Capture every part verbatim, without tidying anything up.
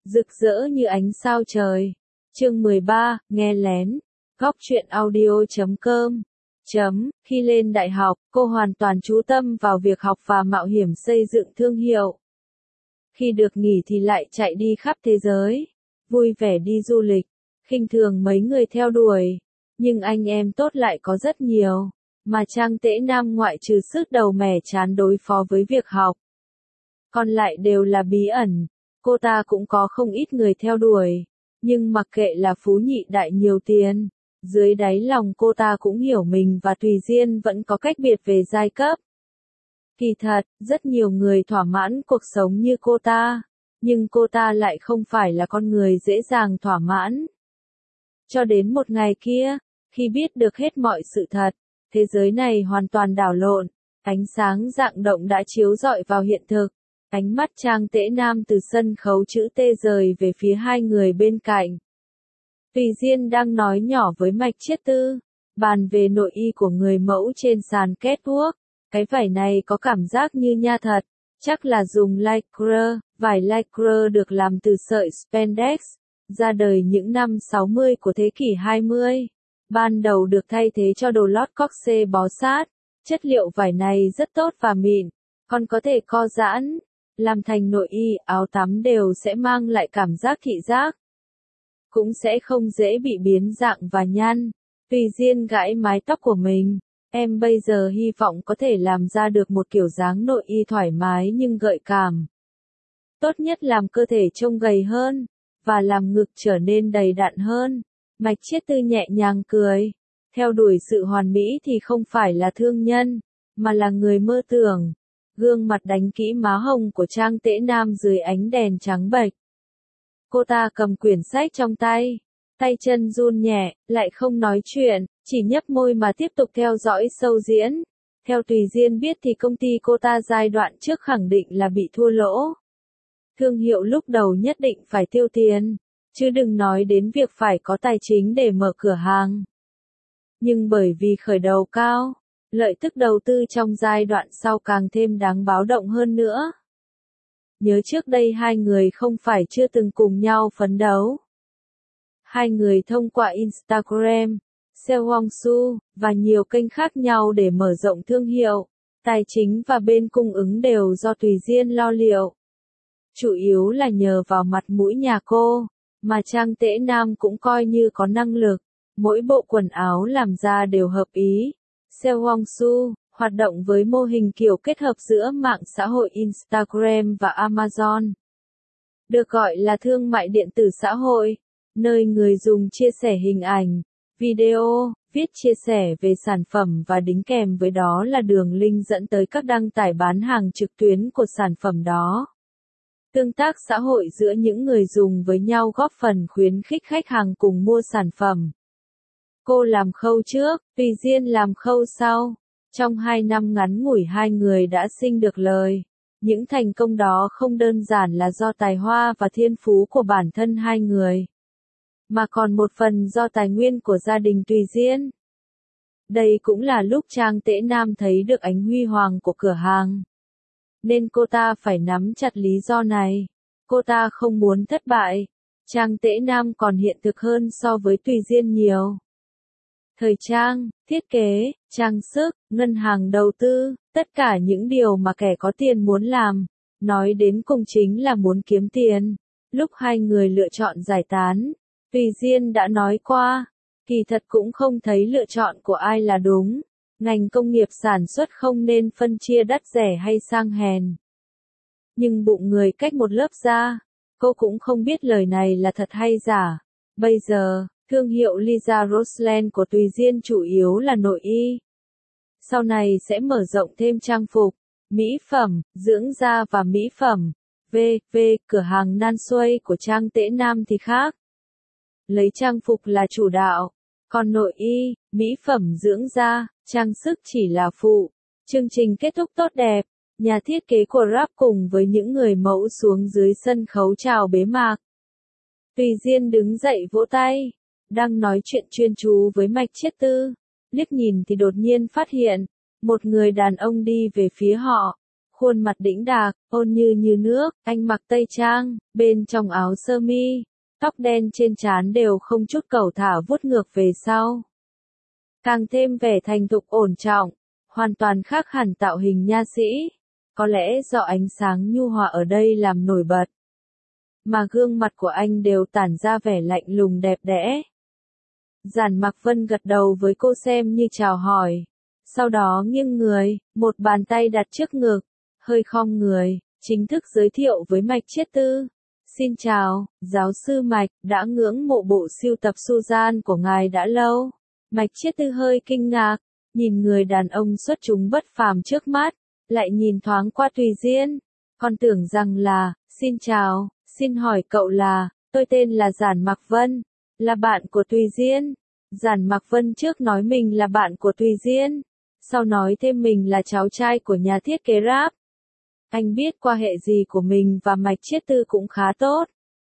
rực rỡ như ánh sao trời. Chương mười ba, nghe lén. Góc truyện audio chấm com. Chấm, khi lên đại học, cô hoàn toàn chú tâm vào việc học và mạo hiểm xây dựng thương hiệu. Khi được nghỉ thì lại chạy đi khắp thế giới, vui vẻ đi du lịch, khinh thường mấy người theo đuổi. Nhưng anh em tốt lại có rất nhiều, mà Trang Tễ Nam ngoại trừ sức đầu mẻ chán đối phó với việc học, còn lại đều là bí ẩn. Cô ta cũng có không ít người theo đuổi, nhưng mặc kệ là phú nhị đại nhiều tiền, dưới đáy lòng cô ta cũng hiểu mình và Tùy Diên vẫn có cách biệt về giai cấp. Kỳ thật, rất nhiều người thỏa mãn cuộc sống như cô ta, nhưng cô ta lại không phải là con người dễ dàng thỏa mãn. Cho đến một ngày kia, khi biết được hết mọi sự thật, thế giới này hoàn toàn đảo lộn, ánh sáng rạng động đã chiếu rọi vào hiện thực. Ánh mắt Trang Tễ Nam từ sân khấu chữ T rời về phía hai người bên cạnh. Tùy Diên đang nói nhỏ với Mạch Chiết Tư, bàn về nội y của người mẫu trên sàn catwalk. Cái vải này có cảm giác như nha thật, chắc là dùng lycra, vải lycra được làm từ sợi spandex, ra đời những năm sáu mươi của thế kỷ hai mươi. Ban đầu được thay thế cho đồ lót corset bó sát, chất liệu vải này rất tốt và mịn, còn có thể co giãn, làm thành nội y, áo tắm đều sẽ mang lại cảm giác thị giác. Cũng sẽ không dễ bị biến dạng và nhăn. Tùy Diên gãi mái tóc của mình. Em bây giờ hy vọng có thể làm ra được một kiểu dáng nội y thoải mái nhưng gợi cảm. Tốt nhất làm cơ thể trông gầy hơn, và làm ngực trở nên đầy đặn hơn. Mạch Chiết Tư nhẹ nhàng cười. Theo đuổi sự hoàn mỹ thì không phải là thương nhân, mà là người mơ tưởng. Gương mặt đánh kỹ má hồng của Trang Tễ Nam dưới ánh đèn trắng bệch. Cô ta cầm quyển sách trong tay, tay chân run nhẹ, lại không nói chuyện, chỉ nhấp môi mà tiếp tục theo dõi show diễn. Theo Tùy Diên biết thì công ty cô ta giai đoạn trước khẳng định là bị thua lỗ. Thương hiệu lúc đầu nhất định phải tiêu tiền, chứ đừng nói đến việc phải có tài chính để mở cửa hàng. Nhưng bởi vì khởi đầu cao, lợi tức đầu tư trong giai đoạn sau càng thêm đáng báo động hơn nữa. Nhớ trước đây hai người không phải chưa từng cùng nhau phấn đấu. Hai người thông qua Instagram, Xiaohongshu, và nhiều kênh khác nhau để mở rộng thương hiệu. Tài chính và bên cung ứng đều do Tùy Diên lo liệu. Chủ yếu là nhờ vào mặt mũi nhà cô, mà Trang Tễ Nam cũng coi như có năng lực. Mỗi bộ quần áo làm ra đều hợp ý. Xiaohongshu hoạt động với mô hình kiểu kết hợp giữa mạng xã hội Instagram và Amazon. Được gọi là thương mại điện tử xã hội, nơi người dùng chia sẻ hình ảnh, video, viết chia sẻ về sản phẩm và đính kèm với đó là đường link dẫn tới các đăng tải bán hàng trực tuyến của sản phẩm đó. Tương tác xã hội giữa những người dùng với nhau góp phần khuyến khích khách hàng cùng mua sản phẩm. Cô làm khâu trước, Tùy Diên làm khâu sau. Trong hai năm ngắn ngủi hai người đã sinh được lời. Những thành công đó không đơn giản là do tài hoa và thiên phú của bản thân hai người, mà còn một phần do tài nguyên của gia đình Tùy Diên. Đây cũng là lúc Trang Tễ Nam thấy được ánh huy hoàng của cửa hàng. Nên cô ta phải nắm chặt lý do này. Cô ta không muốn thất bại. Trang Tễ Nam còn hiện thực hơn so với Tùy Diên nhiều. Thời trang, thiết kế, trang sức, ngân hàng đầu tư, tất cả những điều mà kẻ có tiền muốn làm, nói đến cùng chính là muốn kiếm tiền. Lúc hai người lựa chọn giải tán, Tùy Diên đã nói qua, kỳ thật cũng không thấy lựa chọn của ai là đúng. Ngành công nghiệp sản xuất không nên phân chia đắt rẻ hay sang hèn. Nhưng bụng người cách một lớp da, cô cũng không biết lời này là thật hay giả. Bây giờ, thương hiệu Lisa Rosland của Tùy Diên chủ yếu là nội y. Sau này sẽ mở rộng thêm trang phục, mỹ phẩm, dưỡng da và mỹ phẩm. vê vê cửa hàng Nan Xuây của Trang Tễ Nam thì khác. Lấy trang phục là chủ đạo, còn nội y, mỹ phẩm dưỡng da, trang sức chỉ là phụ. Chương trình kết thúc tốt đẹp, nhà thiết kế của Rap cùng với những người mẫu xuống dưới sân khấu chào bế mạc. Tùy Diên đứng dậy vỗ tay, đang nói chuyện chuyên chú với Mạch Chiết Tư, liếc nhìn thì đột nhiên phát hiện, một người đàn ông đi về phía họ, khuôn mặt đĩnh đạc, ôn như như nước, anh mặc tây trang, bên trong áo sơ mi, tóc đen trên trán đều không chút cẩu thả vuốt ngược về sau. Càng thêm vẻ thành thục ổn trọng, hoàn toàn khác hẳn tạo hình nha sĩ, có lẽ do ánh sáng nhu hòa ở đây làm nổi bật. Mà gương mặt của anh đều tản ra vẻ lạnh lùng đẹp đẽ. Giản Mặc Vân gật đầu với cô xem như chào hỏi. Sau đó nghiêng người, một bàn tay đặt trước ngực, hơi khom người, chính thức giới thiệu với Mạch Chiết Tư. Xin chào, giáo sư Mạch, đã ngưỡng mộ bộ sưu tập Suzanne của ngài đã lâu. Mạch Chiết Tư hơi kinh ngạc, nhìn người đàn ông xuất chúng bất phàm trước mắt, lại nhìn thoáng qua Tùy Diên. Con tưởng rằng là, xin chào, xin hỏi cậu là, tôi tên là Giản Mặc Vân, là bạn của Tùy Diên. Giản Mặc Vân trước nói mình là bạn của Tùy Diên, sau nói thêm mình là cháu trai của nhà thiết kế rap. Anh biết quan hệ gì của mình và Mạch Chiết Tư cũng khá tốt.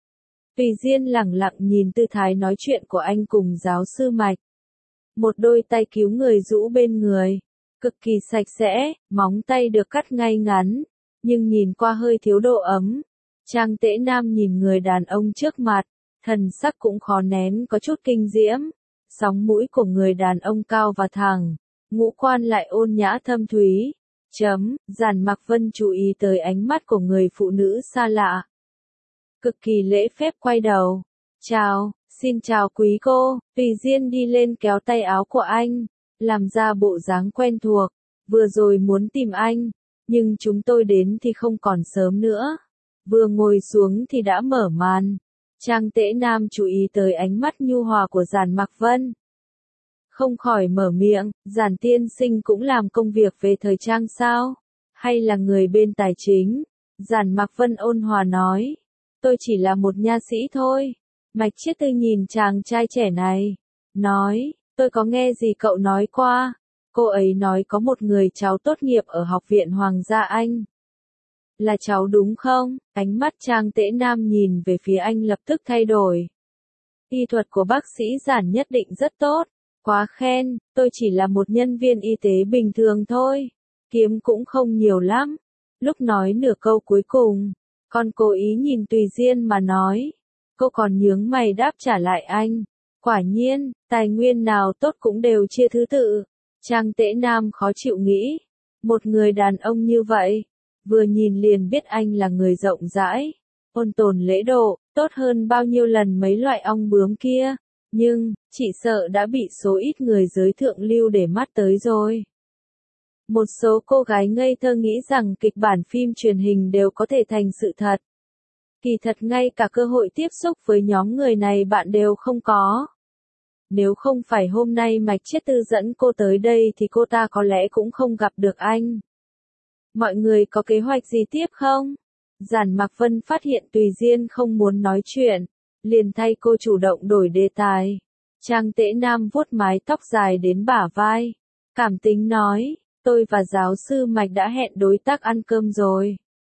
Tùy Diên lẳng lặng nhìn tư thái nói chuyện của anh cùng giáo sư Mạch. Một đôi tay cứu người rũ bên người, cực kỳ sạch sẽ, móng tay được cắt ngay ngắn, nhưng nhìn qua hơi thiếu độ ấm. Trang Tễ Nam nhìn người đàn ông trước mặt, thần sắc cũng khó nén có chút kinh diễm. Sóng mũi của người đàn ông cao và thẳng, ngũ quan lại ôn nhã thâm thúy. Chấm, Giản Mặc Vân chú ý tới ánh mắt của người phụ nữ xa lạ. Cực kỳ lễ phép quay đầu. Chào, xin chào quý cô. Tùy Diên đi lên kéo tay áo của anh, làm ra bộ dáng quen thuộc. Vừa rồi muốn tìm anh, nhưng chúng tôi đến thì không còn sớm nữa. Vừa ngồi xuống thì đã mở màn. Trang Tễ Nam chú ý tới ánh mắt nhu hòa của Giản Mặc Vân. Không khỏi mở miệng, Giản tiên sinh cũng làm công việc về thời trang sao? Hay là người bên tài chính? Giản Mặc Vân ôn hòa nói. Tôi chỉ là một nha sĩ thôi. Mạch Chiết Tư nhìn chàng trai trẻ này. Nói, tôi có nghe gì cậu nói qua. Cô ấy nói có một người cháu tốt nghiệp ở Học viện Hoàng gia Anh. Là cháu đúng không? Ánh mắt Trang Tễ Nam nhìn về phía anh lập tức thay đổi. Y thuật của bác sĩ Giản nhất định rất tốt. Quá khen, tôi chỉ là một nhân viên y tế bình thường thôi. Kiếm cũng không nhiều lắm. Lúc nói nửa câu cuối cùng, con cố ý nhìn Tùy Diên mà nói. Cô còn nhướng mày đáp trả lại anh. Quả nhiên, tài nguyên nào tốt cũng đều chia thứ tự. Trang Tễ Nam khó chịu nghĩ. Một người đàn ông như vậy, vừa nhìn liền biết anh là người rộng rãi, ôn tồn lễ độ, tốt hơn bao nhiêu lần mấy loại ong bướm kia. Nhưng, chỉ sợ đã bị số ít người giới thượng lưu để mắt tới rồi. Một số cô gái ngây thơ nghĩ rằng kịch bản phim truyền hình đều có thể thành sự thật. Kỳ thật ngay cả cơ hội tiếp xúc với nhóm người này bạn đều không có. Nếu không phải hôm nay Mạch Chiết Tư dẫn cô tới đây thì cô ta có lẽ cũng không gặp được anh. Mọi người có kế hoạch gì tiếp không? Giản Mặc Vân phát hiện Tùy Diên không muốn nói chuyện, liền thay cô chủ động đổi đề tài. Trang Tễ Nam vuốt mái tóc dài đến bả vai, cảm tính nói, tôi và giáo sư Mạch đã hẹn đối tác ăn cơm rồi.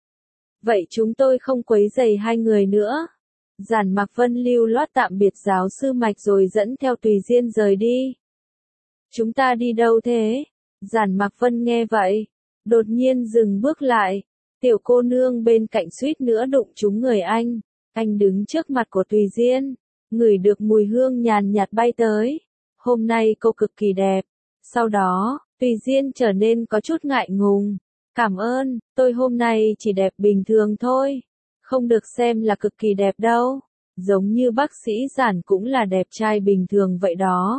Vậy chúng tôi không quấy rầy hai người nữa. Giản Mặc Vân lưu loát tạm biệt giáo sư Mạch rồi dẫn theo Tùy Diên rời đi. Chúng ta đi đâu thế? Giản Mặc Vân nghe vậy, đột nhiên dừng bước lại. Tiểu cô nương bên cạnh suýt nữa đụng trúng người anh. Anh đứng trước mặt của Tùy Diên, ngửi được mùi hương nhàn nhạt bay tới. Hôm nay cô cực kỳ đẹp. Sau đó, Tùy Diên trở nên có chút ngại ngùng. Cảm ơn, tôi hôm nay chỉ đẹp bình thường thôi. Không được xem là cực kỳ đẹp đâu. Giống như bác sĩ Giản cũng là đẹp trai bình thường vậy đó.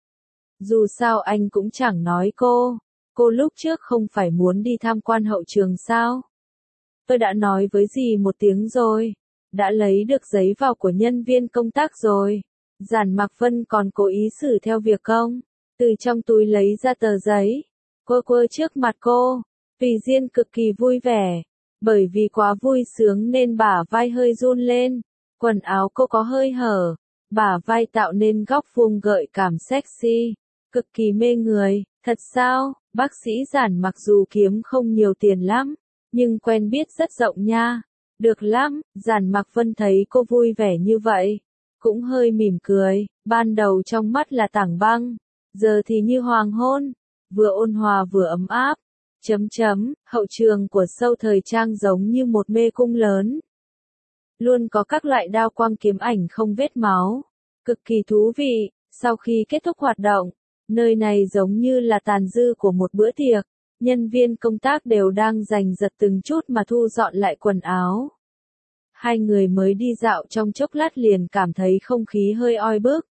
Dù sao anh cũng chẳng nói cô. Cô lúc trước không phải muốn đi tham quan hậu trường sao? Tôi đã nói với dì một tiếng rồi. Đã lấy được giấy vào của nhân viên công tác rồi. Giản Mặc Vân còn cố ý xử theo việc không? Từ trong túi lấy ra tờ giấy. Quơ quơ trước mặt cô. Tùy Diên cực kỳ vui vẻ. Bởi vì quá vui sướng nên bả vai hơi run lên. Quần áo cô có hơi hở. Bả vai tạo nên góc vuông gợi cảm sexy. Cực kỳ mê người. Thật sao? Bác sĩ Giản mặc dù kiếm không nhiều tiền lắm, nhưng quen biết rất rộng nha. Được lắm. Giản Mặc Vân thấy cô vui vẻ như vậy, cũng hơi mỉm cười. Ban đầu trong mắt là tảng băng, giờ thì như hoàng hôn, vừa ôn hòa vừa ấm áp. Chấm chấm, hậu trường của show thời trang giống như một mê cung lớn. Luôn có các loại đao quang kiếm ảnh không vết máu. Cực kỳ thú vị, sau khi kết thúc hoạt động, nơi này giống như là tàn dư của một bữa tiệc. Nhân viên công tác đều đang giành giật từng chút mà thu dọn lại quần áo. Hai người mới đi dạo trong chốc lát liền cảm thấy không khí hơi oi bức.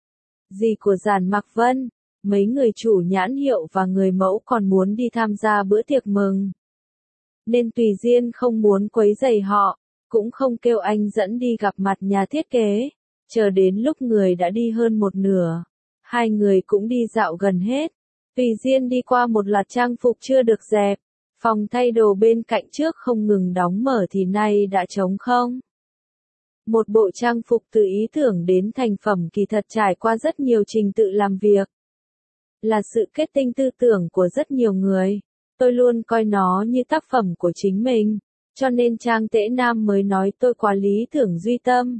Dì của Giản Mặc Vân, mấy người chủ nhãn hiệu và người mẫu còn muốn đi tham gia bữa tiệc mừng. Nên Tùy Diên không muốn quấy rầy họ, cũng không kêu anh dẫn đi gặp mặt nhà thiết kế. Chờ đến lúc người đã đi hơn một nửa, hai người cũng đi dạo gần hết. Tùy Diên đi qua một loạt trang phục chưa được dẹp, phòng thay đồ bên cạnh trước không ngừng đóng mở thì nay đã trống không. Một bộ trang phục từ ý tưởng đến thành phẩm kỳ thật trải qua rất nhiều trình tự làm việc. Là sự kết tinh tư tưởng của rất nhiều người. Tôi luôn coi nó như tác phẩm của chính mình, cho nên Trang Tễ Nam mới nói tôi quá lý tưởng duy tâm.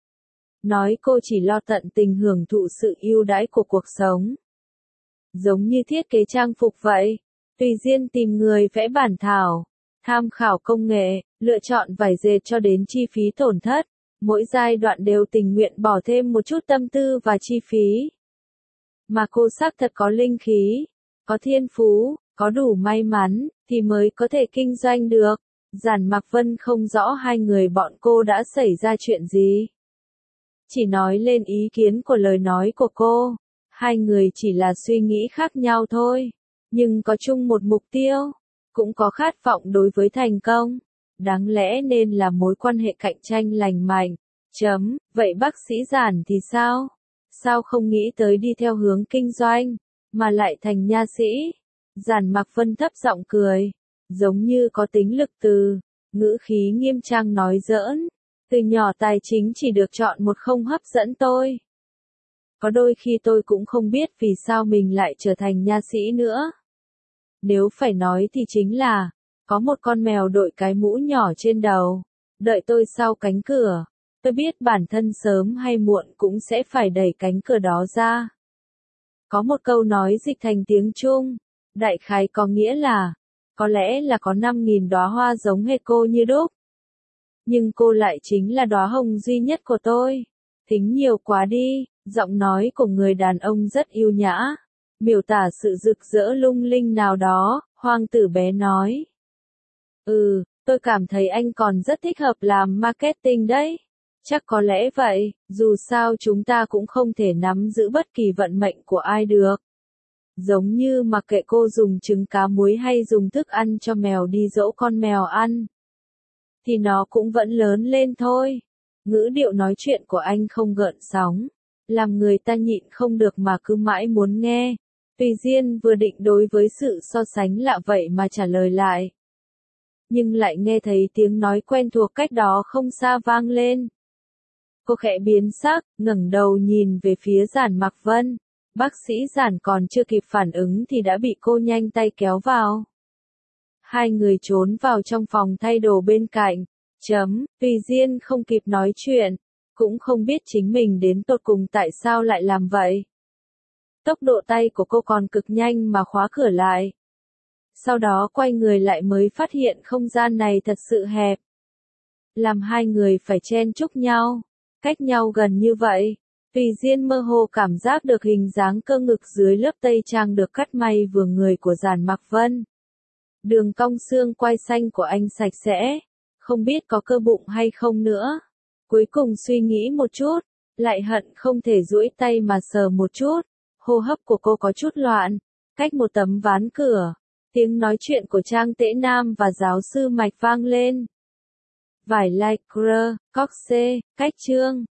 Nói cô chỉ lo tận tình hưởng thụ sự ưu đãi của cuộc sống. Giống như thiết kế trang phục vậy, Tùy Diên tìm người vẽ bản thảo, tham khảo công nghệ, lựa chọn vải dệt cho đến chi phí tổn thất, mỗi giai đoạn đều tình nguyện bỏ thêm một chút tâm tư và chi phí. Mà cô xác thật có linh khí, có thiên phú, có đủ may mắn, thì mới có thể kinh doanh được. Giản Mặc Vân không rõ hai người bọn cô đã xảy ra chuyện gì. Chỉ nói lên ý kiến của lời nói của cô. Hai người chỉ là suy nghĩ khác nhau thôi, nhưng có chung một mục tiêu, cũng có khát vọng đối với thành công. Đáng lẽ nên là mối quan hệ cạnh tranh lành mạnh. Chấm, vậy bác sĩ Giản thì sao? Sao không nghĩ tới đi theo hướng kinh doanh, mà lại thành nha sĩ? Giản Mặc Vân thấp giọng cười, giống như có tính lực từ, ngữ khí nghiêm trang nói giỡn. Từ nhỏ tài chính chỉ được chọn một không hấp dẫn tôi. Có đôi khi tôi cũng không biết vì sao mình lại trở thành nha sĩ nữa. Nếu phải nói thì chính là, có một con mèo đội cái mũ nhỏ trên đầu, đợi tôi sau cánh cửa. Tôi biết bản thân sớm hay muộn cũng sẽ phải đẩy cánh cửa đó ra. Có một câu nói dịch thành tiếng Trung, đại khái có nghĩa là, có lẽ là có năm nghìn đóa hoa giống hệt cô như đúc. Nhưng cô lại chính là đóa hồng duy nhất của tôi. Tính nhiều quá đi, giọng nói của người đàn ông rất yêu nhã, miêu tả sự rực rỡ lung linh nào đó, hoàng tử bé nói. Ừ, tôi cảm thấy anh còn rất thích hợp làm marketing đấy. Chắc có lẽ vậy, dù sao chúng ta cũng không thể nắm giữ bất kỳ vận mệnh của ai được. Giống như mặc kệ cô dùng trứng cá muối hay dùng thức ăn cho mèo đi dỗ con mèo ăn, thì nó cũng vẫn lớn lên thôi. Ngữ điệu nói chuyện của anh không gợn sóng, làm người ta nhịn không được mà cứ mãi muốn nghe. Tùy Diên vừa định đối với sự so sánh lạ vậy mà trả lời lại, nhưng lại nghe thấy tiếng nói quen thuộc cách đó không xa vang lên. Cô khẽ biến sắc, ngẩng đầu nhìn về phía Giản Mặc Vân. Bác sĩ Giản còn chưa kịp phản ứng thì đã bị cô nhanh tay kéo vào. Hai người trốn vào trong phòng thay đồ bên cạnh. Chấm, Tùy Diên không kịp nói chuyện, cũng không biết chính mình đến tột cùng tại sao lại làm vậy. Tốc độ tay của cô còn cực nhanh mà khóa cửa lại. Sau đó quay người lại mới phát hiện không gian này thật sự hẹp. Làm hai người phải chen chúc nhau, cách nhau gần như vậy. Tùy Diên mơ hồ cảm giác được hình dáng cơ ngực dưới lớp tây trang được cắt may vừa người của Giản Mặc Vân. Đường cong xương quai xanh của anh sạch sẽ, không biết có cơ bụng hay không nữa. Cuối cùng suy nghĩ một chút, lại hận không thể duỗi tay mà sờ một chút. Hô hấp của cô có chút loạn, cách một tấm ván cửa, tiếng nói chuyện của Trang Tễ Nam và giáo sư Mạch vang lên. Vải lycra, coxe, cách chương.